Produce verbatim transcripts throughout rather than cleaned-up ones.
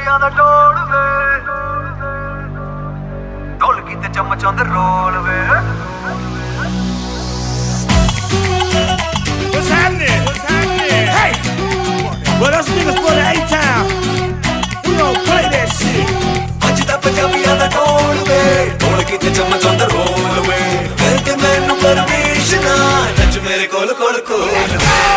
ਪੰਜਾਬੀਆਂ ਦਾ ਢੋਲ ਵੇ ਢੋਲਕੀ ਤੇ ਚਮਚਾਂ ਦੇ ਰੋਲ ਵੇ What's happening? What's happening? Hey! Well, us niggas for the A-Town. We gon' play that shit. ਅੱਜ ਤਾਂ ਪੰਜਾਬੀਆਂ ਦਾ ਢੋਲ ਵੇ ਢੋਲਕੀ ਤੇ ਚਮਚਾਂ ਦੇ ਰੋਲ ਵੇ ਫਿਰ ਤੇ ਮੈਨੂੰ ਪਰਮਿਸ਼ਨ ਨੱਚ ਮੇਰੇ ਕੋਲ ਕੋਲ ਕੋਲ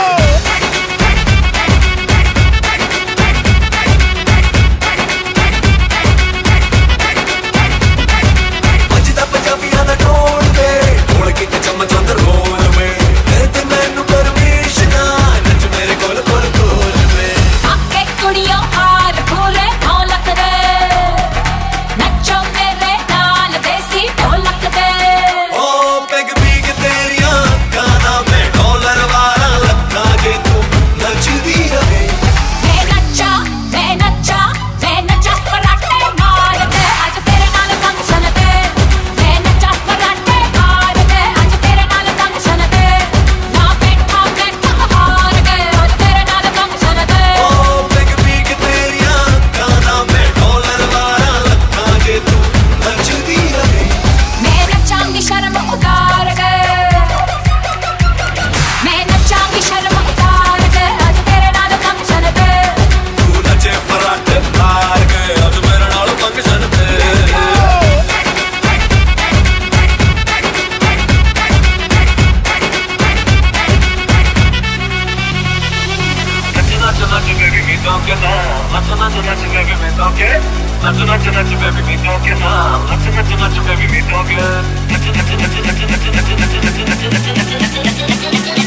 Let's not let you baby me talk it. Let's not let you baby me talk it now. Let's not let you baby me talk it. Let's not let you let you let you let you let you let you let you let you let you let you let you